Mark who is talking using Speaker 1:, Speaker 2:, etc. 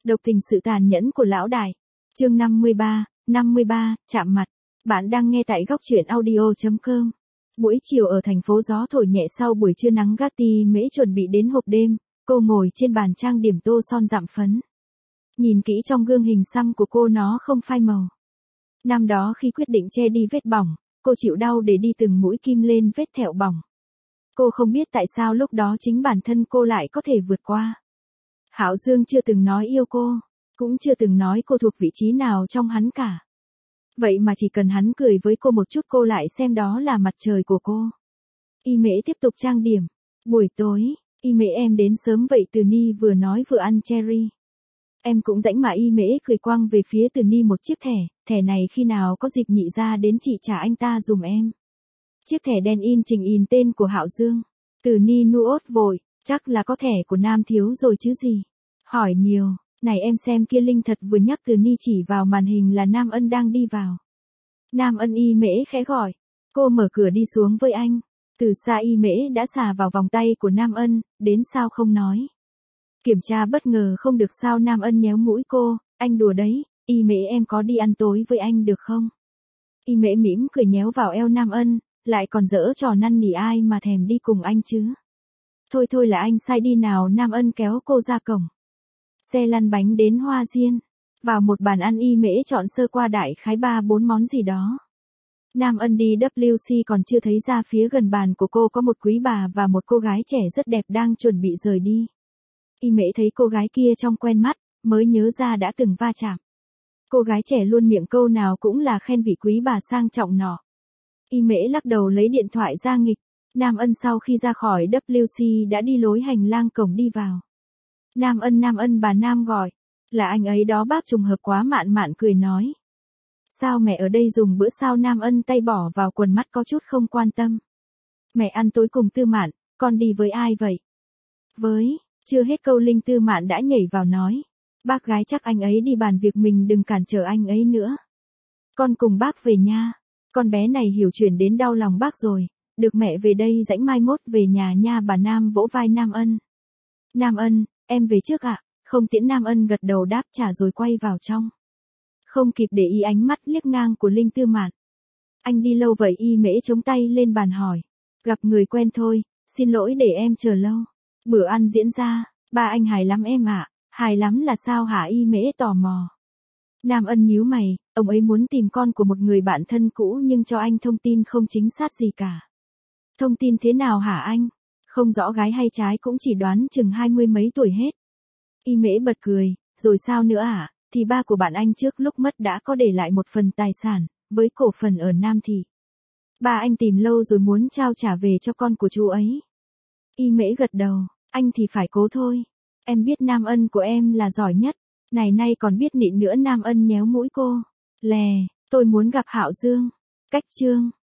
Speaker 1: Độc tình sự tàn nhẫn của lão đại. Chương 53, chạm mặt. Bạn đang nghe tại góc truyện audio.com. Buổi chiều ở thành phố gió thổi nhẹ sau buổi trưa nắng gắt ti mễ chuẩn bị đến hộp đêm, cô ngồi trên bàn trang điểm tô son dặm phấn. Nhìn kỹ trong gương hình xăm của cô nó không phai màu. Năm đó khi quyết định che đi vết bỏng, cô chịu đau để đi từng mũi kim lên vết thẹo bỏng. Cô không biết tại sao lúc đó chính bản thân cô lại có thể vượt qua. Hạo Dương chưa từng nói yêu cô, cũng chưa từng nói cô thuộc vị trí nào trong hắn cả. Vậy mà chỉ cần hắn cười với cô một chút cô lại xem đó là mặt trời của cô. Y Mễ tiếp tục trang điểm. Buổi tối, Y Mễ em đến sớm vậy? Từ Ni vừa nói vừa ăn cherry. Em cũng rãnh mà. Y Mễ cười quăng về phía Từ Ni một chiếc thẻ này khi nào có dịp nhị ra đến chị trả anh ta dùm em. Chiếc thẻ đen in trình in tên của Hạo Dương. Từ Ni nuốt vội, chắc là có thẻ của Nam Thiếu rồi chứ gì. Hỏi nhiều, này em xem kia Linh thật vừa nhắc. Từ Ni chỉ vào màn hình là Nam Ân đang đi vào. Nam Ân. Y Mễ khẽ gọi. Cô mở cửa đi xuống với anh. Từ xa Y Mễ đã xà vào vòng tay của Nam Ân, đến sao không nói. Kiểm tra bất ngờ không được sao? Nam Ân nhéo mũi cô, anh đùa đấy, Y Mễ em có đi ăn tối với anh được không? Y Mễ mỉm cười nhéo vào eo Nam Ân, lại còn giở trò năn nỉ, ai mà thèm đi cùng anh chứ. Thôi là anh sai đi nào. Nam Ân kéo cô ra cổng. Xe lăn bánh đến Hoa Diên. Vào một bàn ăn Y Mễ chọn sơ qua đại khái 3-4 món gì đó. Nam Ân đi WC còn chưa thấy ra phía gần bàn của cô có một quý bà và một cô gái trẻ rất đẹp đang chuẩn bị rời đi. Y Mễ thấy cô gái kia trông quen mắt, mới nhớ ra đã từng va chạm. Cô gái trẻ luôn miệng câu nào cũng là khen vị quý bà sang trọng nọ. Y Mễ lắc đầu lấy điện thoại ra nghịch. Nam Ân sau khi ra khỏi WC đã đi lối hành lang cổng đi vào. Nam Ân. Bà Nam gọi. Là anh ấy đó bác, trùng hợp quá. Mạn cười nói. Sao mẹ ở đây dùng bữa sao? Nam Ân tay bỏ vào quần, mắt có chút không quan tâm. Mẹ ăn tối cùng Tư Mạn, con đi với ai vậy? Chưa hết câu Linh Tư Mạn đã nhảy vào nói. Bác gái chắc anh ấy đi bàn việc, mình đừng cản trở anh ấy nữa. Con cùng bác về nha. Con bé này hiểu chuyện đến đau lòng bác rồi. Được mẹ về đây rãnh mai mốt về nhà nha. Bà Nam vỗ vai Nam Ân. Nam Ân, em về trước ạ. Không tiễn. Nam Ân gật đầu đáp trả rồi quay vào trong. Không kịp để ý ánh mắt liếc ngang của Linh Tư Mạn. Anh đi lâu vậy? Y Mễ chống tay lên bàn hỏi. Gặp người quen thôi, xin lỗi để em chờ lâu. Bữa ăn diễn ra, ba anh hài lắm em ạ. Hài lắm là sao hả? Y Mễ tò mò. Nam Ân nhíu mày, ông ấy muốn tìm con của một người bạn thân cũ nhưng cho anh thông tin không chính xác gì cả. Thông tin thế nào hả anh? Không rõ, gái hay trái cũng chỉ đoán chừng 20 mấy tuổi hết. Y Mễ bật cười, rồi sao nữa ạ? Thì ba của bạn anh trước lúc mất đã có để lại một phần tài sản, với cổ phần ở Nam Thị. Ba anh tìm lâu rồi muốn trao trả về cho con của chú ấy. Y Mễ gật đầu, anh thì phải cố thôi. Em biết Nam Ân của em là giỏi nhất. Này nay còn biết nịnh nữa. Nam Ân nhéo mũi cô. Lè, tôi muốn gặp Hạo Dương. Cách chương.